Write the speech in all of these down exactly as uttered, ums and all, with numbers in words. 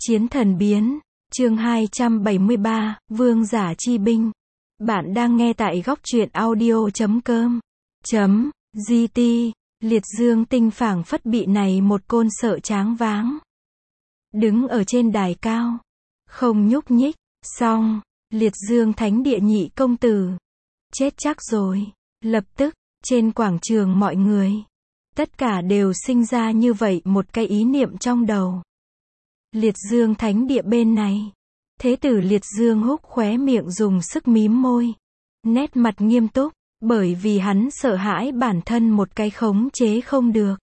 Chiến thần biến, chương hai trăm bảy mươi ba, Vương giả chi binh. Bạn đang nghe tại góc truyện audio chấm com. Chấm, gt, liệt dương tinh phảng phất bị này một côn sợ tráng váng. Đứng ở trên đài cao, không nhúc nhích, xong, liệt dương thánh địa nhị công tử. Chết chắc rồi, lập tức, trên quảng trường mọi người. Tất cả đều sinh ra như vậy một cái ý niệm trong đầu. Liệt dương thánh địa bên này. Thế tử liệt dương húc khóe miệng dùng sức mím môi. Nét mặt nghiêm túc, bởi vì hắn sợ hãi bản thân một cái khống chế không được.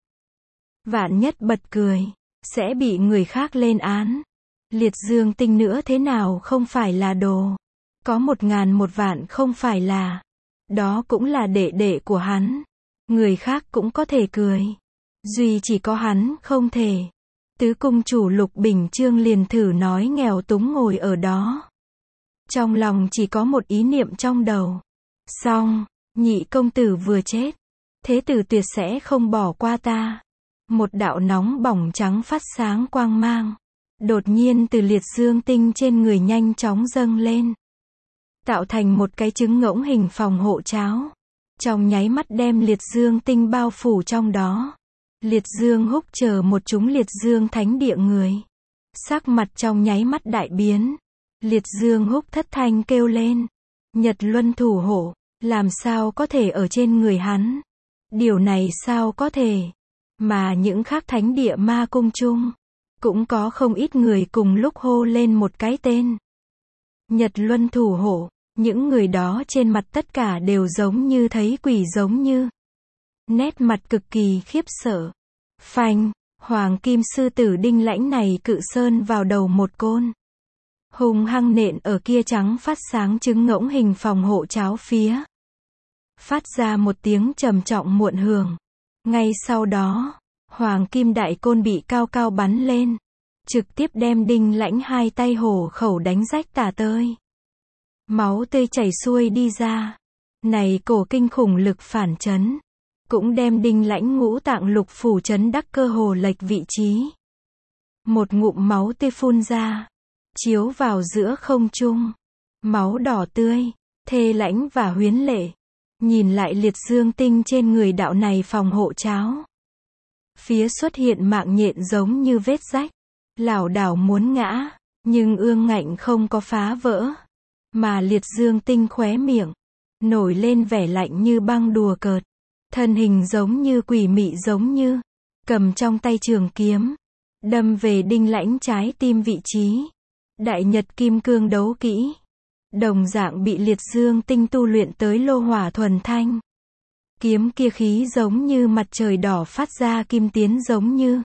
Vạn nhất bật cười, sẽ bị người khác lên án. Liệt dương tinh nữa thế nào không phải là đồ. Có một ngàn một vạn không phải là. Đó cũng là đệ đệ của hắn. Người khác cũng có thể cười. Duy chỉ có hắn không thể. Tứ cung chủ Lục Bình Chương liền thử nói nghèo túng ngồi ở đó. Trong lòng chỉ có một ý niệm trong đầu. Xong, nhị công tử vừa chết. Thế tử tuyệt sẽ không bỏ qua ta. Một đạo nóng bỏng trắng phát sáng quang mang. Đột nhiên từ liệt dương tinh trên người nhanh chóng dâng lên. Tạo thành một cái trứng ngỗng hình phòng hộ cháo. Trong nháy mắt đem liệt dương tinh bao phủ trong đó. Liệt dương húc chờ một chúng liệt dương thánh địa người. Sắc mặt trong nháy mắt đại biến. Liệt dương húc thất thanh kêu lên. Nhật luân thủ hộ, làm sao có thể ở trên người hắn? Điều này sao có thể? Mà những khác thánh địa ma cung chung, cũng có không ít người cùng lúc hô lên một cái tên. Nhật luân thủ hộ, những người đó trên mặt tất cả đều giống như thấy quỷ giống như. Nét mặt cực kỳ khiếp sợ. Phanh, hoàng kim sư tử đinh lãnh này cự sơn vào đầu một côn. Hùng hăng nện ở kia trắng phát sáng trứng ngỗng hình phòng hộ cháo phía. Phát ra một tiếng trầm trọng muộn hưởng. Ngay sau đó, hoàng kim đại côn bị cao cao bắn lên. Trực tiếp đem đinh lãnh hai tay hổ khẩu đánh rách tả tơi. Máu tươi chảy xuôi đi ra. Này cổ kinh khủng lực phản chấn. Cũng đem đinh lãnh ngũ tạng lục phủ chấn đắc cơ hồ lệch vị trí. Một ngụm máu tươi phun ra. Chiếu vào giữa không trung. Máu đỏ tươi, thê lãnh và huyến lệ. Nhìn lại liệt dương tinh trên người đạo này phòng hộ cháo. Phía xuất hiện mạng nhện giống như vết rách. Lảo đảo muốn ngã, nhưng ương ngạnh không có phá vỡ. Mà liệt dương tinh khóe miệng. Nổi lên vẻ lạnh như băng đùa cợt. Thân hình giống như quỷ mị giống như. Cầm trong tay trường kiếm. Đâm về đinh lãnh trái tim vị trí. Đại nhật kim cương đấu kỹ. Đồng dạng bị liệt dương tinh tu luyện tới lô hỏa thuần thanh. Kiếm kia khí giống như mặt trời đỏ phát ra kim tiến giống như.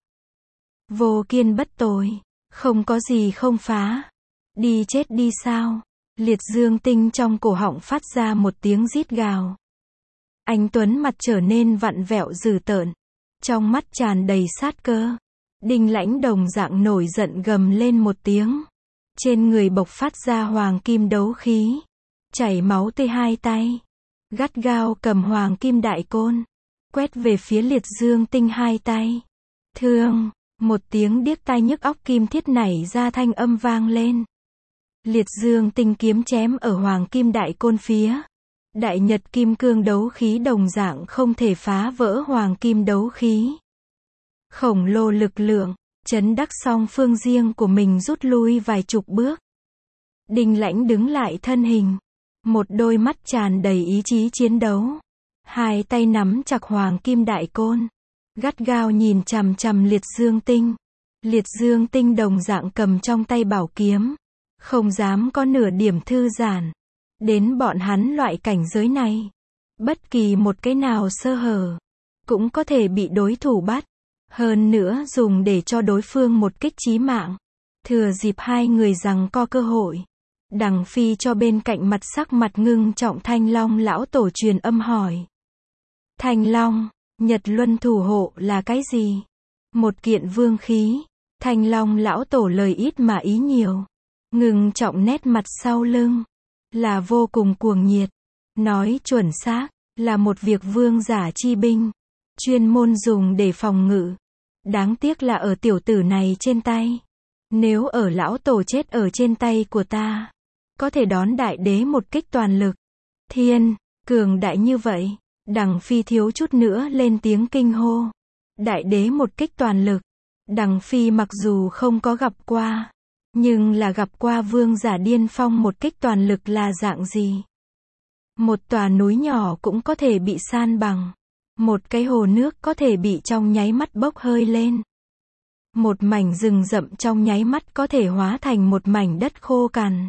Vô kiên bất tồi. Không có gì không phá. Đi chết đi sao. Liệt dương tinh trong cổ họng phát ra một tiếng rít gào. Anh Tuấn mặt trở nên vặn vẹo dữ tợn. Trong mắt tràn đầy sát cơ. Đinh lãnh đồng dạng nổi giận gầm lên một tiếng. Trên người bộc phát ra hoàng kim đấu khí. Chảy máu tươi hai tay. Gắt gao cầm hoàng kim đại côn. Quét về phía liệt dương tinh hai tay. Thương, một tiếng điếc tai nhức óc kim thiết nảy ra thanh âm vang lên. Liệt dương tinh kiếm chém ở hoàng kim đại côn phía. Đại nhật kim cương đấu khí đồng dạng không thể phá vỡ hoàng kim đấu khí. Khổng lồ lực lượng, chấn đắc song phương riêng của mình rút lui vài chục bước. Đinh lãnh đứng lại thân hình. Một đôi mắt tràn đầy ý chí chiến đấu. Hai tay nắm chặt hoàng kim đại côn. Gắt gao nhìn chằm chằm liệt dương tinh. Liệt dương tinh đồng dạng cầm trong tay bảo kiếm. Không dám có nửa điểm thư giãn. Đến bọn hắn loại cảnh giới này. Bất kỳ một cái nào sơ hở. Cũng có thể bị đối thủ bắt. Hơn nữa dùng để cho đối phương một kích chí mạng. Thừa dịp hai người giằng co cơ hội. Đằng phi cho bên cạnh mặt sắc mặt ngưng trọng Thanh Long lão tổ truyền âm hỏi. Thanh Long, Nhật luân thủ hộ là cái gì? Một kiện vương khí. Thanh Long lão tổ lời ít mà ý nhiều. Ngưng trọng nét mặt sau lưng. Là vô cùng cuồng nhiệt. Nói chuẩn xác, là một việc vương giả chi binh. Chuyên môn dùng để phòng ngự. Đáng tiếc là ở tiểu tử này trên tay. Nếu ở lão tổ chết ở trên tay của ta, có thể đón đại đế một kích toàn lực. Thiên, cường đại như vậy. Đằng Phi thiếu chút nữa lên tiếng kinh hô. Đại đế một kích toàn lực. Đằng Phi mặc dù không có gặp qua, nhưng là gặp qua vương giả điên phong một kích toàn lực là dạng gì. Một tòa núi nhỏ cũng có thể bị san bằng. Một cái hồ nước có thể bị trong nháy mắt bốc hơi lên. Một mảnh rừng rậm trong nháy mắt có thể hóa thành một mảnh đất khô cằn.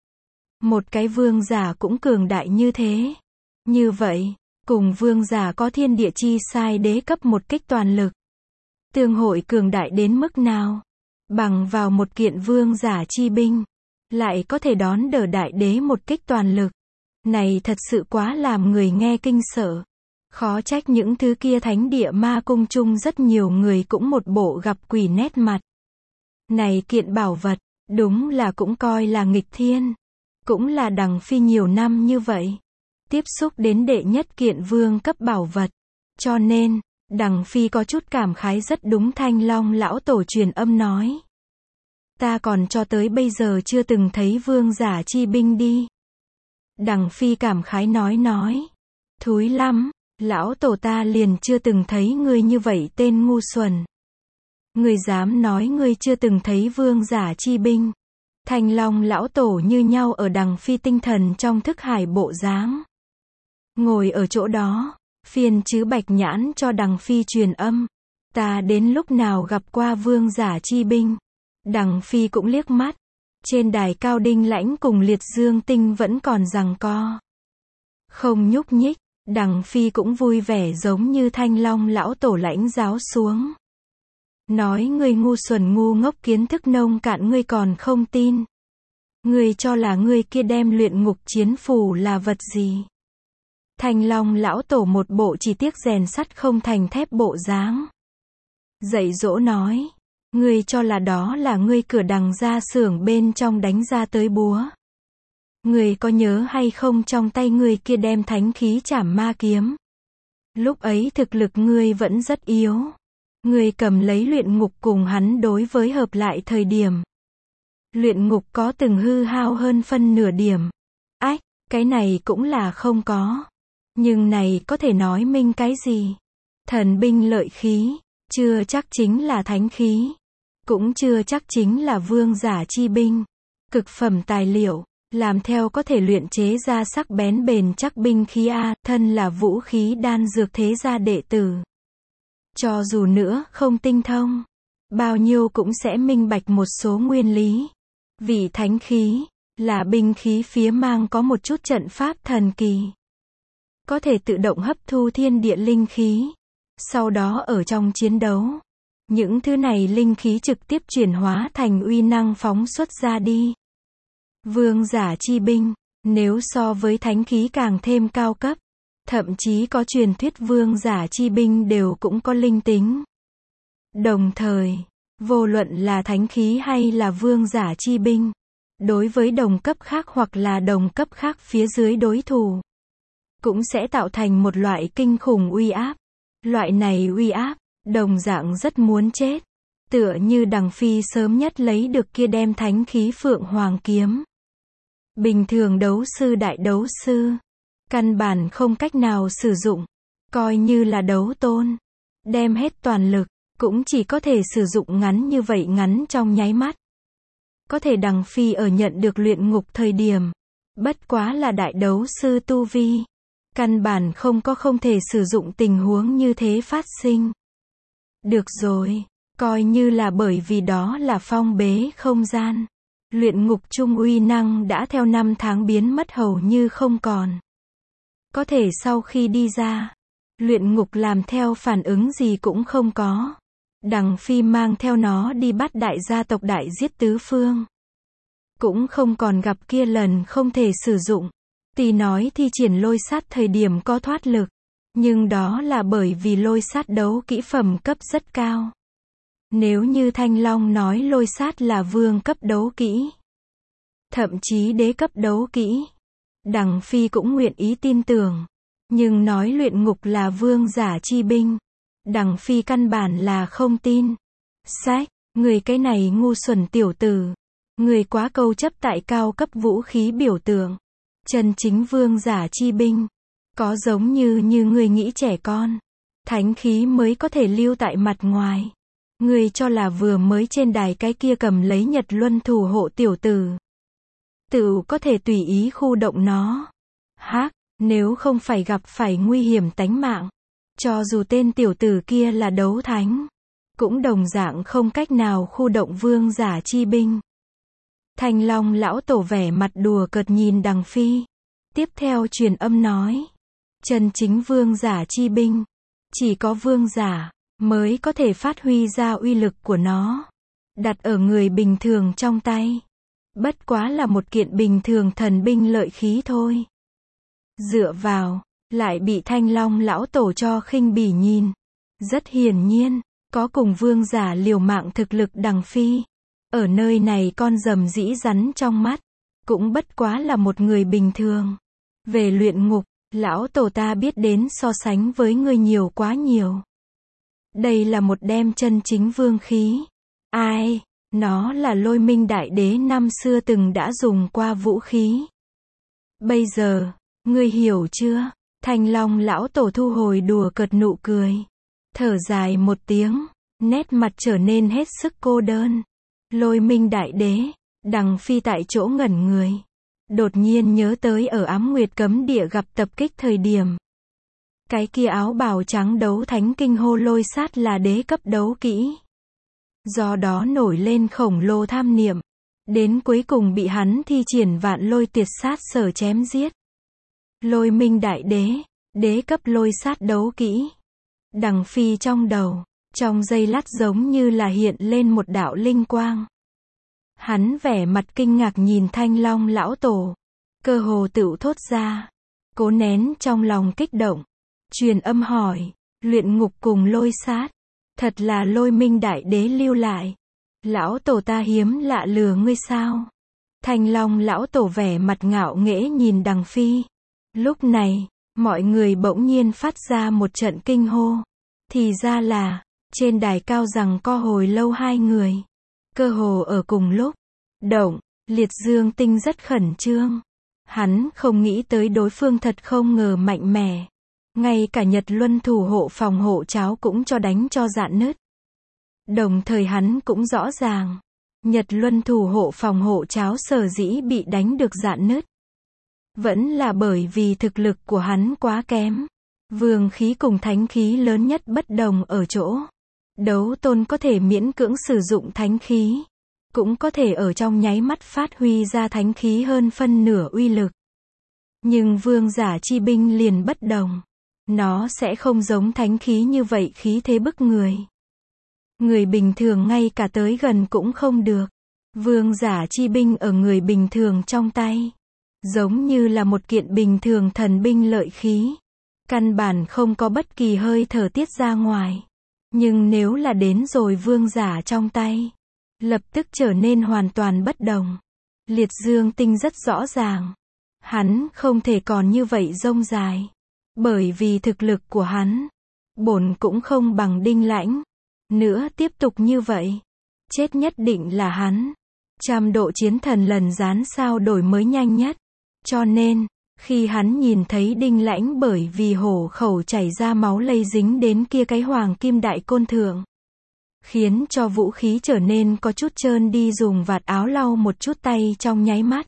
Một cái vương giả cũng cường đại như thế. Như vậy, cùng vương giả có thiên địa chi sai đế cấp một kích toàn lực. Tương hội cường đại đến mức nào? Bằng vào một kiện vương giả chi binh, lại có thể đón đỡ đại đế một kích toàn lực. Này thật sự quá làm người nghe kinh sợ. Khó trách những thứ kia thánh địa ma cung chung rất nhiều người cũng một bộ gặp quỷ nét mặt. Này kiện bảo vật, đúng là cũng coi là nghịch thiên. Cũng là Đằng Phi nhiều năm như vậy. Tiếp xúc đến đệ nhất kiện vương cấp bảo vật. Cho nên, Đằng Phi có chút cảm khái rất đúng Thanh Long lão tổ truyền âm nói. Ta còn cho tới bây giờ chưa từng thấy vương giả chi binh đi. Đằng Phi cảm khái nói nói. Thúi lắm, lão tổ ta liền chưa từng thấy ngươi như vậy tên ngu xuẩn. Ngươi dám nói ngươi chưa từng thấy vương giả chi binh. Thanh Long lão tổ như nhau ở Đằng Phi tinh thần trong thức hải bộ dáng. Ngồi ở chỗ đó, phiền chứ bạch nhãn cho Đằng Phi truyền âm. Ta đến lúc nào gặp qua vương giả chi binh. Đằng Phi cũng liếc mắt. Trên đài cao Đinh Lãnh cùng Liệt Dương Tinh vẫn còn giằng co. Không nhúc nhích, Đằng Phi cũng vui vẻ giống như Thanh Long lão tổ lãnh giáo xuống. Nói ngươi ngu xuẩn ngu ngốc kiến thức nông cạn ngươi còn không tin. Ngươi cho là ngươi kia đem luyện ngục chiến phủ là vật gì. Thanh Long lão tổ một bộ chỉ tiếc rèn sắt không thành thép bộ dáng. Dạy dỗ nói. Ngươi cho là đó là ngươi cửa đằng ra xưởng bên trong đánh ra tới búa. Ngươi có nhớ hay không trong tay ngươi kia đem thánh khí trảm ma kiếm. Lúc ấy thực lực ngươi vẫn rất yếu. Ngươi cầm lấy luyện ngục cùng hắn đối với hợp lại thời điểm. Luyện ngục có từng hư hao hơn phân nửa điểm. Ách, cái này cũng là không có. Nhưng này có thể nói minh cái gì? Thần binh lợi khí, chưa chắc chính là thánh khí. Cũng chưa chắc chính là vương giả chi binh. Cực phẩm tài liệu, làm theo có thể luyện chế ra sắc bén bền chắc binh khí A, thân là vũ khí đan dược thế gia đệ tử. Cho dù nữa không tinh thông, bao nhiêu cũng sẽ minh bạch một số nguyên lý. Vì thánh khí, là binh khí phía mang có một chút trận pháp thần kỳ. Có thể tự động hấp thu thiên địa linh khí. Sau đó ở trong chiến đấu, những thứ này linh khí trực tiếp chuyển hóa thành uy năng phóng xuất ra đi. Vương giả chi binh, nếu so với thánh khí càng thêm cao cấp, thậm chí có truyền thuyết vương giả chi binh đều cũng có linh tính. Đồng thời, vô luận là thánh khí hay là vương giả chi binh, đối với đồng cấp khác hoặc là đồng cấp khác phía dưới đối thủ, cũng sẽ tạo thành một loại kinh khủng uy áp. Loại này uy áp, đồng dạng rất muốn chết. Tựa như Đằng Phi sớm nhất lấy được kia đem thánh khí Phượng Hoàng kiếm. Bình thường đấu sư đại đấu sư, căn bản không cách nào sử dụng. Coi như là đấu tôn, đem hết toàn lực, cũng chỉ có thể sử dụng ngắn như vậy ngắn trong nháy mắt. Có thể Đằng Phi ở nhận được luyện ngục thời điểm, bất quá là đại đấu sư tu vi. Căn bản không có không thể sử dụng tình huống như thế phát sinh. Được rồi, coi như là bởi vì đó là phong bế không gian. Luyện ngục trung uy năng đã theo năm tháng biến mất hầu như không còn. Có thể sau khi đi ra, luyện ngục làm theo phản ứng gì cũng không có. Đằng Phi mang theo nó đi bắt đại gia tộc đại giết tứ phương. Cũng không còn gặp kia lần không thể sử dụng. Tỷ nói thi triển lôi sát thời điểm có thoát lực. Nhưng đó là bởi vì lôi sát đấu kỹ phẩm cấp rất cao. Nếu như Thanh Long nói lôi sát là vương cấp đấu kỹ, thậm chí đế cấp đấu kỹ, Đằng Phi cũng nguyện ý tin tưởng. Nhưng nói luyện ngục là vương giả chi binh, Đằng Phi căn bản là không tin. Sách, Người cái này ngu xuẩn tiểu tử. Người quá câu chấp tại cao cấp vũ khí biểu tượng. Chân chính vương giả chi binh. Có giống như như người nghĩ trẻ con. Thánh khí mới có thể lưu tại mặt ngoài. Người cho là vừa mới trên đài cái kia cầm lấy Nhật Luân thủ hộ tiểu tử. Tự có thể tùy ý khu động nó. Hắc, nếu không phải gặp phải nguy hiểm tánh mạng. Cho dù tên tiểu tử kia là đấu thánh. Cũng đồng dạng không cách nào khu động vương giả chi binh. Thanh Long lão tổ vẻ mặt đùa cợt nhìn Đằng Phi. Tiếp theo truyền âm nói. Chân chính vương giả chi binh. Chỉ có vương giả mới có thể phát huy ra uy lực của nó. Đặt ở người bình thường trong tay. Bất quá là một kiện bình thường thần binh lợi khí thôi. Dựa vào, lại bị Thanh Long lão tổ cho khinh bỉ nhìn. Rất hiển nhiên, có cùng vương giả liều mạng thực lực Đằng Phi. Ở nơi này con rầm dĩ rắn trong mắt. Cũng bất quá là một người bình thường. Về luyện ngục, lão tổ ta biết đến so sánh với ngươi nhiều quá nhiều. Đây là một đem chân chính vương khí. Ai? Nó là Lôi Minh Đại Đế năm xưa từng đã dùng qua vũ khí. Bây giờ, ngươi hiểu chưa? Thanh Long lão tổ thu hồi đùa cợt nụ cười. Thở dài một tiếng, nét mặt trở nên hết sức cô đơn. Lôi Minh Đại Đế, Đằng Phi tại chỗ ngẩn người. Đột nhiên nhớ tới ở Ám Nguyệt Cấm Địa gặp tập kích thời điểm. Cái kia áo bào trắng đấu thánh kinh hô lôi sát là đế cấp đấu kỹ. Do đó nổi lên khổng lồ tham niệm. Đến cuối cùng bị hắn thi triển vạn lôi tiệt sát sở chém giết. Lôi Minh Đại Đế, đế cấp lôi sát đấu kỹ. Đằng Phi trong đầu, trong giây lát giống như là hiện lên một đạo linh quang. Hắn vẻ mặt kinh ngạc nhìn Thanh Long lão tổ. Cơ hồ tựu thốt ra. Cố nén trong lòng kích động. Truyền âm hỏi. Luyện ngục cùng lôi sát. Thật là Lôi Minh Đại Đế lưu lại. Lão tổ ta hiếm lạ lừa ngươi sao? Thanh Long lão tổ vẻ mặt ngạo nghễ nhìn Đằng Phi. Lúc này, mọi người bỗng nhiên phát ra một trận kinh hô. Thì ra là, trên đài cao rằng co hồi lâu hai người. Cơ hồ ở cùng lúc. Động, Liệt Dương Tinh rất khẩn trương. Hắn không nghĩ tới đối phương thật không ngờ mạnh mẽ. Ngay cả Nhật Luân thủ hộ phòng hộ cháo cũng cho đánh cho rạn nứt. Đồng thời hắn cũng rõ ràng. Nhật Luân thủ hộ phòng hộ cháo sở dĩ bị đánh được rạn nứt. Vẫn là bởi vì thực lực của hắn quá kém. Vương khí cùng thánh khí lớn nhất bất đồng ở chỗ. Đấu tôn có thể miễn cưỡng sử dụng thánh khí. Cũng có thể ở trong nháy mắt phát huy ra thánh khí hơn phân nửa uy lực. Nhưng vương giả chi binh liền bất đồng. Nó sẽ không giống thánh khí như vậy khí thế bức người. Người bình thường ngay cả tới gần cũng không được. Vương giả chi binh ở người bình thường trong tay. Giống như là một kiện bình thường thần binh lợi khí. Căn bản không có bất kỳ hơi thở tiết ra ngoài. Nhưng nếu là đến rồi vương giả trong tay. Lập tức trở nên hoàn toàn bất đồng. Liệt Dương Tinh rất rõ ràng. Hắn không thể còn như vậy rông dài. Bởi vì thực lực của hắn. Bổn cũng không bằng Đinh Lãnh. Nữa tiếp tục như vậy. Chết nhất định là hắn. Trăm độ chiến thần lần dán sao đổi mới nhanh nhất. Cho nên, khi hắn nhìn thấy Đinh Lãnh bởi vì hổ khẩu chảy ra máu lây dính đến kia cái hoàng kim đại côn thượng. Khiến cho vũ khí trở nên có chút trơn đi dùng vạt áo lau một chút tay trong nháy mắt.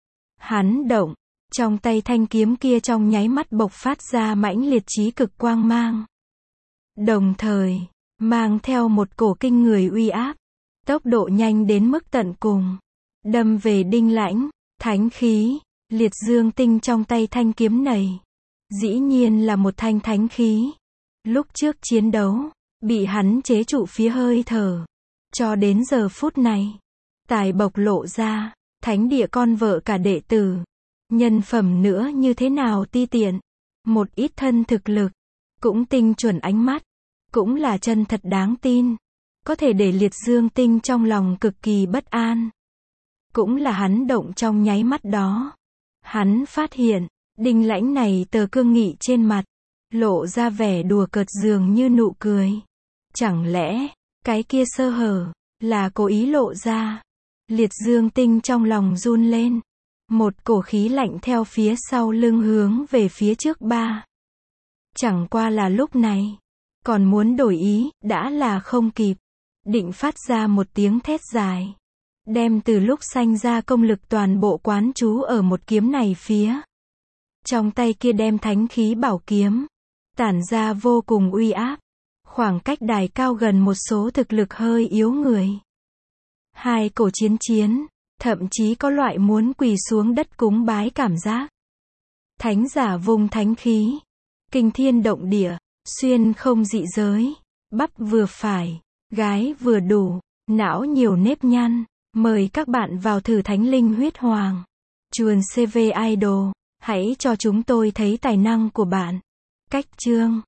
Hắn động, trong tay thanh kiếm kia trong nháy mắt bộc phát ra mãnh liệt chí cực quang mang. Đồng thời, mang theo một cổ kinh người uy áp, tốc độ nhanh đến mức tận cùng. Đâm về Đinh Lãnh, thánh khí, Liệt Dương Tinh trong tay thanh kiếm này. Dĩ nhiên là một thanh thánh khí. Lúc trước chiến đấu, bị hắn chế trụ phía hơi thở. Cho đến giờ phút này, tài bộc lộ ra, thánh địa con vợ cả đệ tử. Nhân phẩm nữa như thế nào ti tiện. Một ít thân thực lực, cũng tinh chuẩn ánh mắt, cũng là chân thật đáng tin. Có thể để Liệt Dương Tinh trong lòng cực kỳ bất an. Cũng là hắn động trong nháy mắt đó. Hắn phát hiện, Đinh Lãnh này tờ cương nghị trên mặt, lộ ra vẻ đùa cợt dường như nụ cười. Chẳng lẽ, cái kia sơ hở, Là cố ý lộ ra. Liệt dương tinh trong lòng run lên. Một cổ khí lạnh theo phía sau lưng hướng về phía trước ba. Chẳng qua là lúc này. Còn muốn đổi ý, đã là không kịp. Định phát ra một tiếng thét dài. Đem từ lúc sanh ra công lực toàn bộ quán trú ở một kiếm này phía. Trong tay kia đem thánh khí bảo kiếm. Tản ra vô cùng uy áp. Khoảng cách đài cao gần một số thực lực hơi yếu người. Hai cổ chiến chiến. Thậm chí có loại muốn quỳ xuống đất cúng bái cảm giác. Thánh giả vùng thánh khí. Kinh thiên động địa. Xuyên không dị giới. Bắp vừa phải. Gái vừa đủ. Não nhiều nếp nhăn. Mời các bạn vào thử thánh linh huyết hoàng. Chuồn xê vê Idol. Hãy cho chúng tôi thấy tài năng của bạn. Cách chương.